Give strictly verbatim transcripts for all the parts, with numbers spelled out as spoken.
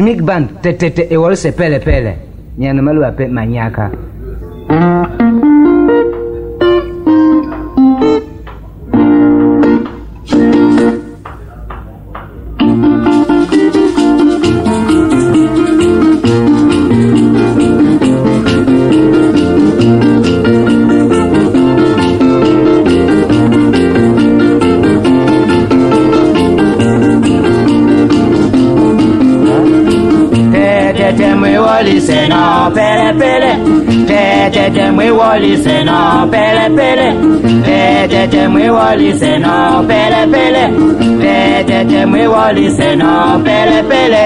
Rhythmic band tetete e wol se pele pele. Nyana malu ape manyaka. Listen no pele pele, te te te muy listen no pele pele, te te te muy listen no pele pele, te te te muy listen no pele pele.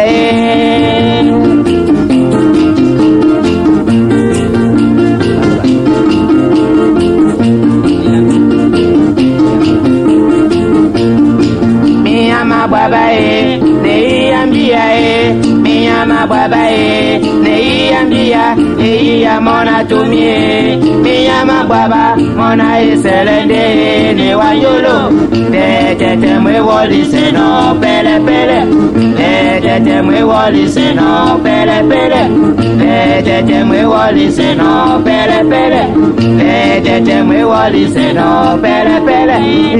Mi ama baba e, ne ambia e, mi ama baba e. Neiyambia, neiya mona tumie, miyama baba, mona iselende, ne wanyolo, te te te mwe woli seno pele pele, te te te mwe woli seno pele pele, te te te mwe woli seno pele pele, te te te mwe woli seno pele pele.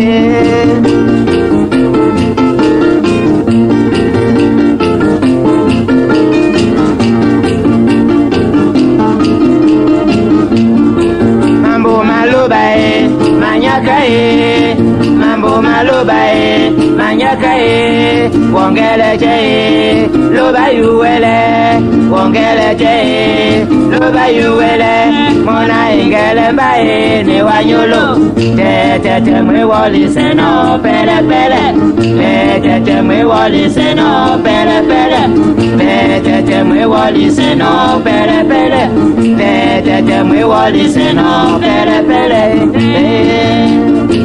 Mambo maloba e, manyaka e, wongele je, loba yuwele, wongele je, loba yuwele, mona ingele mbae, ne wanyolo, te te te mwe woli seno pele pele, te te te mwe woli seno pele pele, te te te mwe woli seno pele pele, te te te mwe woli seno pele pele.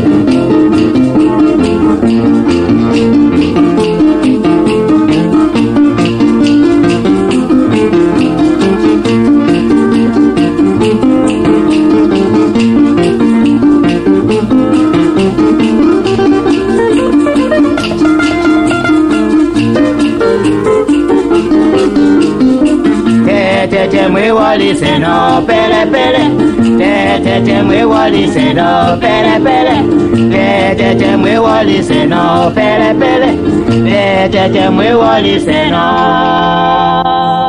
Te te mwe wali seno pele pele, te te te mwe wali seno pele pele, te te te mwe wali seno pele pele, te te te mwe wali seno.